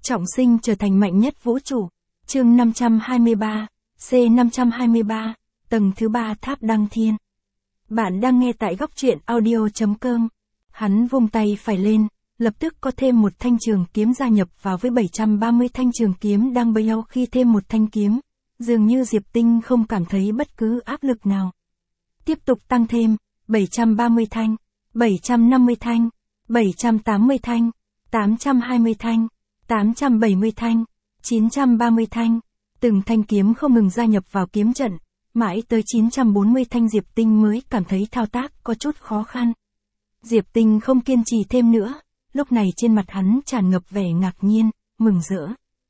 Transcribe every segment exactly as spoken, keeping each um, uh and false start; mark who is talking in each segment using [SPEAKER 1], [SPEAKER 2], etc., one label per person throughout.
[SPEAKER 1] Trọng sinh trở thành mạnh nhất vũ trụ. Chương năm trăm hai mươi ba, C năm trăm hai mươi ba, tầng thứ ba tháp đăng thiên. Bạn đang nghe tại góc truyện audio chấm com. Hắn vung tay phải lên, lập tức có thêm một thanh trường kiếm gia nhập vào với bảy trăm ba mươi thanh trường kiếm đang bấy nhau khi thêm một thanh kiếm. Dường như Diệp Tinh không cảm thấy bất cứ áp lực nào. Tiếp tục tăng thêm, bảy trăm ba mươi thanh, bảy trăm năm mươi thanh, bảy trăm tám mươi thanh, tám trăm hai mươi thanh, tám trăm bảy mươi thanh, chín trăm ba mươi thanh. Từng thanh kiếm không ngừng gia nhập vào kiếm trận, mãi tới chín trăm bốn mươi thanh Diệp Tinh mới cảm thấy thao tác có chút khó khăn. Diệp Tinh không kiên trì thêm nữa, lúc này trên mặt hắn tràn ngập vẻ ngạc nhiên, mừng rỡ.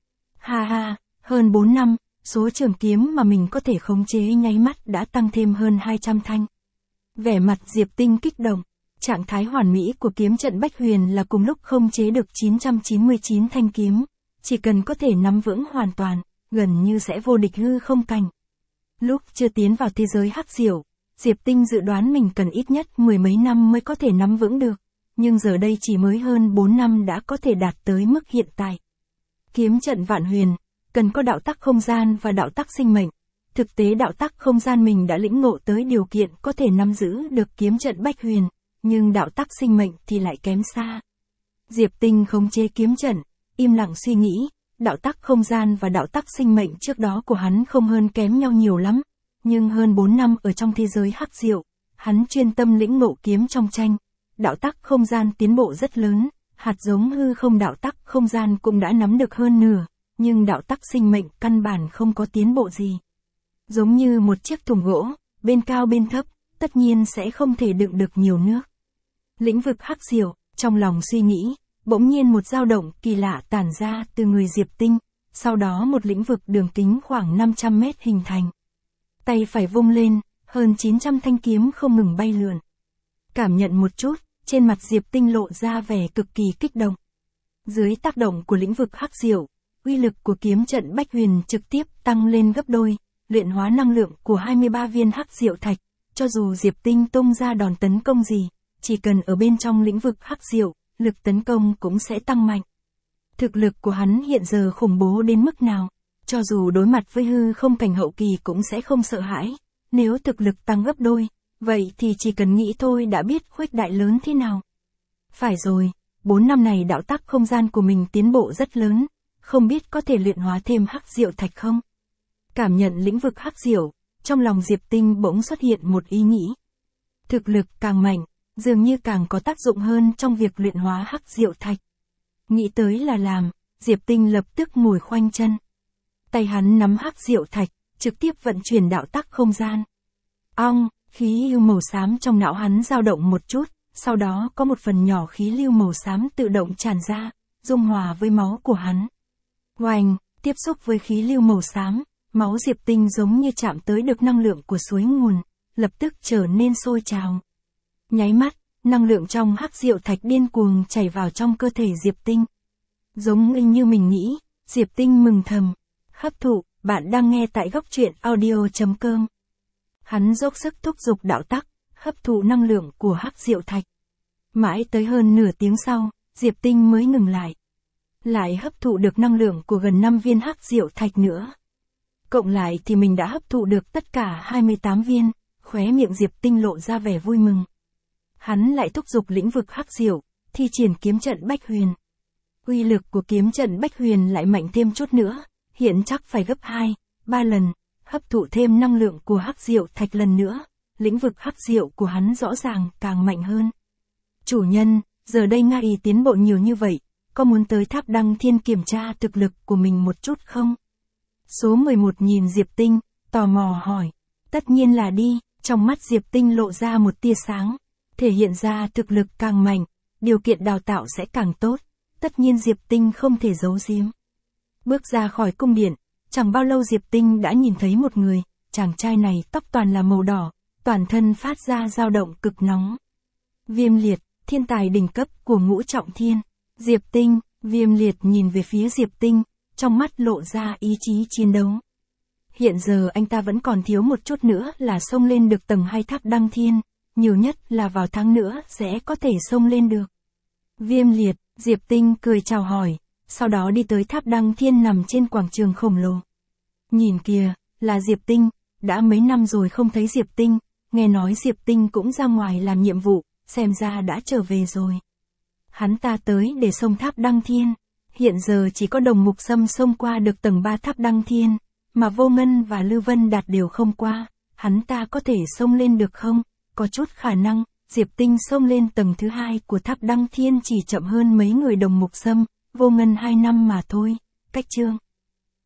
[SPEAKER 1] Ha ha, hơn bốn năm, số trường kiếm mà mình có thể khống chế nháy mắt đã tăng thêm hơn hai trăm thanh. Vẻ mặt Diệp Tinh kích động, trạng thái hoàn mỹ của kiếm trận Bách Huyền là cùng lúc khống chế được chín trăm chín mươi chín thanh kiếm, chỉ cần có thể nắm vững hoàn toàn, gần như sẽ vô địch hư không cảnh. Lúc chưa tiến vào thế giới hắc diệu, Diệp Tinh dự đoán mình cần ít nhất mười mấy năm mới có thể nắm vững được, nhưng giờ đây chỉ mới hơn bốn năm đã có thể đạt tới mức hiện tại. Kiếm trận Vạn Huyền, cần có đạo tắc không gian và đạo tắc sinh mệnh. Thực tế đạo tắc không gian mình đã lĩnh ngộ tới điều kiện có thể nắm giữ được kiếm trận Bách Huyền, nhưng đạo tắc sinh mệnh thì lại kém xa. Diệp Tinh khống chế kiếm trận, im lặng suy nghĩ, đạo tắc không gian và đạo tắc sinh mệnh trước đó của hắn không hơn kém nhau nhiều lắm, nhưng hơn bốn năm ở trong thế giới hắc diệu, hắn chuyên tâm lĩnh ngộ kiếm trong tranh, đạo tắc không gian tiến bộ rất lớn, hạt giống hư không đạo tắc không gian cũng đã nắm được hơn nửa, nhưng đạo tắc sinh mệnh căn bản không có tiến bộ gì. Giống như một chiếc thùng gỗ, bên cao bên thấp, tất nhiên sẽ không thể đựng được nhiều nước. Lĩnh vực hắc diệu, trong lòng suy nghĩ, bỗng nhiên một dao động kỳ lạ tản ra từ người Diệp Tinh, sau đó một lĩnh vực đường kính khoảng năm trăm mét hình thành. Tay phải vung lên, hơn chín trăm thanh kiếm không ngừng bay lượn. Cảm nhận một chút, trên mặt Diệp Tinh lộ ra vẻ cực kỳ kích động. Dưới tác động của lĩnh vực hắc diệu, uy lực của kiếm trận Bách Huyền trực tiếp tăng lên gấp đôi, luyện hóa năng lượng của hai mươi ba viên hắc diệu thạch, cho dù Diệp Tinh tung ra đòn tấn công gì, chỉ cần ở bên trong lĩnh vực hắc diệu, lực tấn công cũng sẽ tăng mạnh. Thực lực của hắn hiện giờ khủng bố đến mức nào, cho dù đối mặt với hư không cảnh hậu kỳ cũng sẽ không sợ hãi, nếu thực lực tăng gấp đôi, vậy thì chỉ cần nghĩ thôi đã biết khuếch đại lớn thế nào. Phải rồi, bốn năm này đạo tắc không gian của mình tiến bộ rất lớn, không biết có thể luyện hóa thêm hắc diệu thạch không? Cảm nhận lĩnh vực hắc diệu, trong lòng Diệp Tinh bỗng xuất hiện một ý nghĩ. Thực lực càng mạnh, dường như càng có tác dụng hơn trong việc luyện hóa hắc diệu thạch. Nghĩ tới là làm, Diệp Tinh lập tức ngồi khoanh chân. Tay hắn nắm hắc diệu thạch, trực tiếp vận chuyển đạo tắc không gian. Ong, khí lưu màu xám trong não hắn dao động một chút, sau đó có một phần nhỏ khí lưu màu xám tự động tràn ra, dung hòa với máu của hắn. Oanh, tiếp xúc với khí lưu màu xám, máu Diệp Tinh giống như chạm tới được năng lượng của suối nguồn, lập tức trở nên sôi trào. Nháy mắt, năng lượng trong hắc diệu thạch điên cuồng chảy vào trong cơ thể Diệp Tinh. Giống y như mình nghĩ, Diệp Tinh mừng thầm. Hấp thụ, bạn đang nghe tại góc truyện audio chấm com. Hắn dốc sức thúc giục đạo tắc, hấp thụ năng lượng của hắc diệu thạch. Mãi tới hơn nửa tiếng sau, Diệp Tinh mới ngừng lại. Lại hấp thụ được năng lượng của gần năm viên hắc diệu thạch nữa. Cộng lại thì mình đã hấp thụ được tất cả hai mươi tám viên, khóe miệng Diệp Tinh lộ ra vẻ vui mừng. Hắn lại thúc giục lĩnh vực hắc diệu, thi triển kiếm trận Bách Huyền. Uy lực của kiếm trận Bách Huyền lại mạnh thêm chút nữa, hiện chắc phải gấp hai, ba lần, hấp thụ thêm năng lượng của hắc diệu thạch lần nữa, lĩnh vực hắc diệu của hắn rõ ràng càng mạnh hơn. Chủ nhân, giờ đây ngài tiến bộ nhiều như vậy, có muốn tới tháp đăng thiên kiểm tra thực lực của mình một chút không? Số mười một nhìn Diệp Tinh, tò mò hỏi. Tất nhiên là đi, trong mắt Diệp Tinh lộ ra một tia sáng, thể hiện ra thực lực càng mạnh, điều kiện đào tạo sẽ càng tốt, tất nhiên Diệp Tinh không thể giấu giếm. Bước ra khỏi cung điện, chẳng bao lâu Diệp Tinh đã nhìn thấy một người, chàng trai này tóc toàn là màu đỏ, toàn thân phát ra dao động cực nóng. Viêm Liệt, thiên tài đỉnh cấp của ngũ trọng thiên. Diệp Tinh, Viêm Liệt nhìn về phía Diệp Tinh, trong mắt lộ ra ý chí chiến đấu. Hiện giờ anh ta vẫn còn thiếu một chút nữa là xông lên được tầng hai tháp đăng thiên, nhiều nhất là vào tháng nữa sẽ có thể xông lên được. Viêm Liệt, Diệp Tinh cười chào hỏi, sau đó đi tới tháp Đăng Thiên nằm trên quảng trường khổng lồ. Nhìn kìa, là Diệp Tinh, đã mấy năm rồi không thấy Diệp Tinh, nghe nói Diệp Tinh cũng ra ngoài làm nhiệm vụ, xem ra đã trở về rồi. Hắn ta tới để xông tháp Đăng Thiên, hiện giờ chỉ có Đồng Mục Sâm xông qua được tầng ba tháp Đăng Thiên, mà Vô Ngân và Lư Vân Đạt đều không qua, hắn ta có thể xông lên được không? Có chút khả năng, Diệp Tinh xông lên tầng thứ hai của tháp Đăng Thiên chỉ chậm hơn mấy người Đồng Mục Sâm, Vô Ngân hai năm mà thôi. Cách chương